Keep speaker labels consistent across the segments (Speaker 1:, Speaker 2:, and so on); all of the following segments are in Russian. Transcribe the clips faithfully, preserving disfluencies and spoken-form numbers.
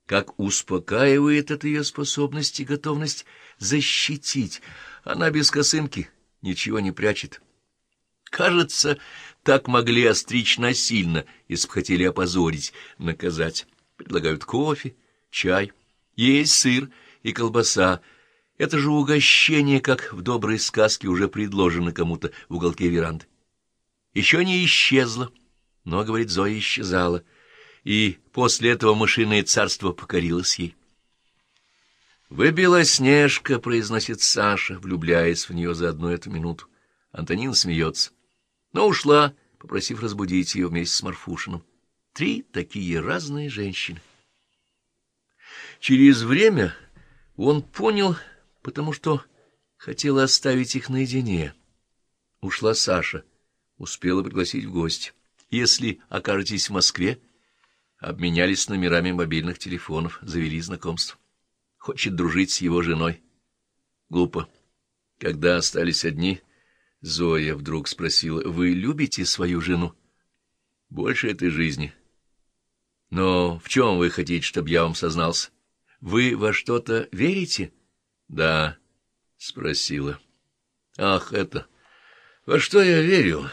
Speaker 1: как успокаивает это ее способность и готовность защитить. Она без косынки ничего не прячет. Кажется, так могли остричь насильно, если бы хотели опозорить, наказать. Предлагают кофе, чай, есть сыр и колбаса. Это же угощение, как в доброй сказке, уже предложено кому-то в уголке веранды. Еще не исчезло, но, говорит, Зоя, исчезала, и после этого мышиное царство покорилось ей. «Вы Белоснежка», — произносит Саша, влюбляясь в нее за одну эту минуту. Антонина смеется, но ушла, попросив разбудить ее вместе с Марфушиным. Три такие разные женщины. Через время он понял, потому что хотела оставить их наедине. Ушла Саша, успела пригласить в гости. Если окажетесь в Москве, обменялись номерами мобильных телефонов, завели знакомство. Хочет дружить с его женой. Глупо. Когда остались одни, Зоя вдруг спросила: «Вы любите свою жену?» «Больше этой жизни». «Но в чем вы хотите, чтобы я вам сознался? Вы во что-то верите?» «Да», — спросила. «Ах, это... Во что я верю?»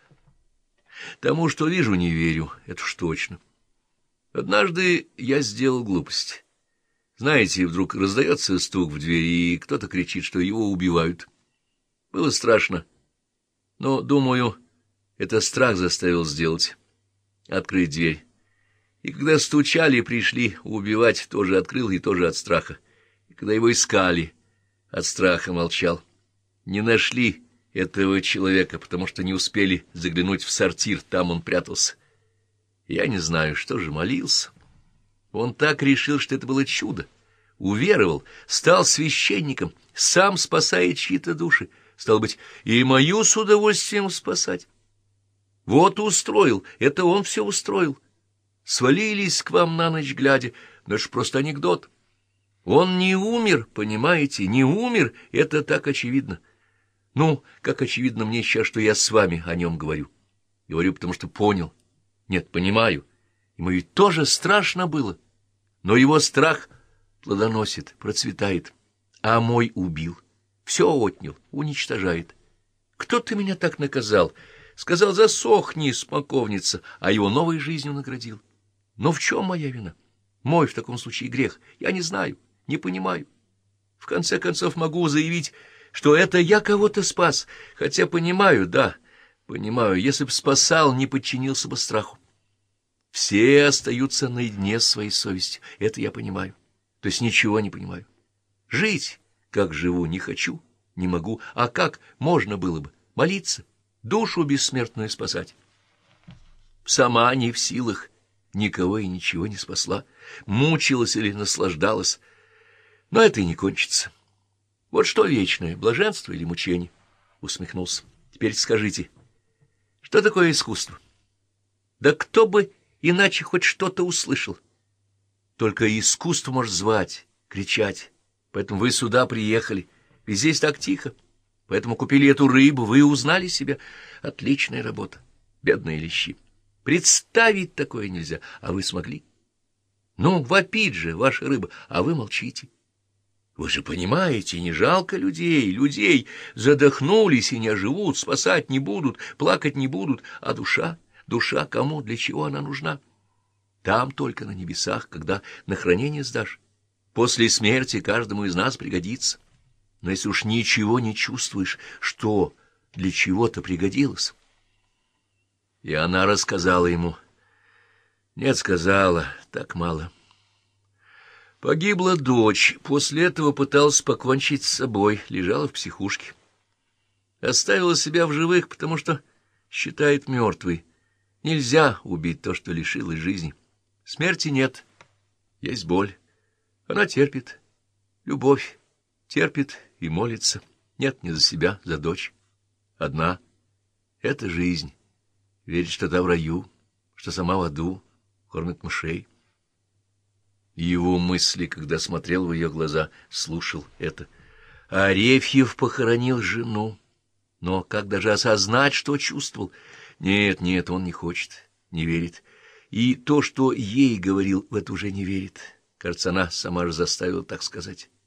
Speaker 1: «Тому, что вижу, не верю, это уж точно. Однажды я сделал глупость. Знаете, вдруг раздается стук в дверь, и кто-то кричит, что его убивают. Было страшно, но, думаю, это страх заставил сделать. Открыть дверь. И когда стучали, пришли убивать, тоже открыл и тоже от страха. И когда его искали, от страха молчал. Не нашли этого человека, потому что не успели заглянуть в сортир, там он прятался. Я не знаю, что же, молился. Он так решил, что это было чудо. Уверовал, стал священником, сам спасает чьи-то души. Стало быть, и мою с удовольствием спасать. Вот устроил, это он все устроил. Свалились к вам на ночь глядя, но это ж просто анекдот. Он не умер, понимаете, не умер, это так очевидно. Ну, как очевидно мне сейчас, что я с вами о нем говорю. Говорю, потому что понял. Нет, понимаю. Ему ведь тоже страшно было. Но его страх плодоносит, процветает. А мой убил. Все отнял, уничтожает. Кто ты меня так наказал? Сказал, засохни, смоковница, а его новой жизнью наградил. Но в чем моя вина? Мой в таком случае грех. Я не знаю, не понимаю. В конце концов могу заявить, что это я кого-то спас, хотя понимаю, да, понимаю, если б спасал, не подчинился бы страху. Все остаются наедине с своей совестью, это я понимаю, то есть ничего не понимаю. Жить, как живу, не хочу, не могу, а как можно было бы молиться, душу бессмертную спасать? Сама не в силах, никого и ничего не спасла, мучилась или наслаждалась, но это и не кончится. Вот что вечное, блаженство или мучение? Усмехнулся. Теперь скажите, что такое искусство? Да кто бы иначе хоть что-то услышал? Только искусство может звать, кричать. Поэтому вы сюда приехали, ведь здесь так тихо. Поэтому купили эту рыбу, вы узнали себя. Отличная работа, бедные лещи. Представить такое нельзя, а вы смогли. Ну, вопит же ваша рыба, а вы молчите. Вы же понимаете, не жалко людей, людей задохнулись и не оживут, спасать не будут, плакать не будут, а душа, душа кому, для чего она нужна? Там только на небесах, когда на хранение сдашь. После смерти каждому из нас пригодится. Но если уж ничего не чувствуешь, что для чего-то пригодилось? И она рассказала ему. Нет, сказала, так мало. Погибла дочь, после этого пыталась покончить с собой, лежала в психушке. Оставила себя в живых, потому что считает мертвой. Нельзя убить то, что лишилось жизни. Смерти нет, есть боль. Она терпит, любовь, терпит и молится. Нет, не за себя, за дочь. Одна. Это жизнь. Верит, что та в раю, что сама в аду, кормит мышей. Его мысли, когда смотрел в ее глаза, слушал это. Арефьев похоронил жену. Но как даже осознать, что чувствовал? Нет, нет, он не хочет, не верит. И то, что ей говорил, в это уже не верит. Кажется, она сама же заставила так сказать.